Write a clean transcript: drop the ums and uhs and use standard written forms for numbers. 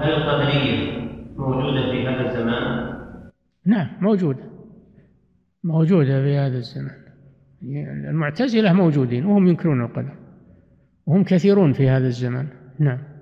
هل القدرية موجودة في هذا الزمان؟ نعم موجودة في هذا الزمان. المعتزلة موجودين وهم ينكرون القدر، وهم كثيرون في هذا الزمان. نعم.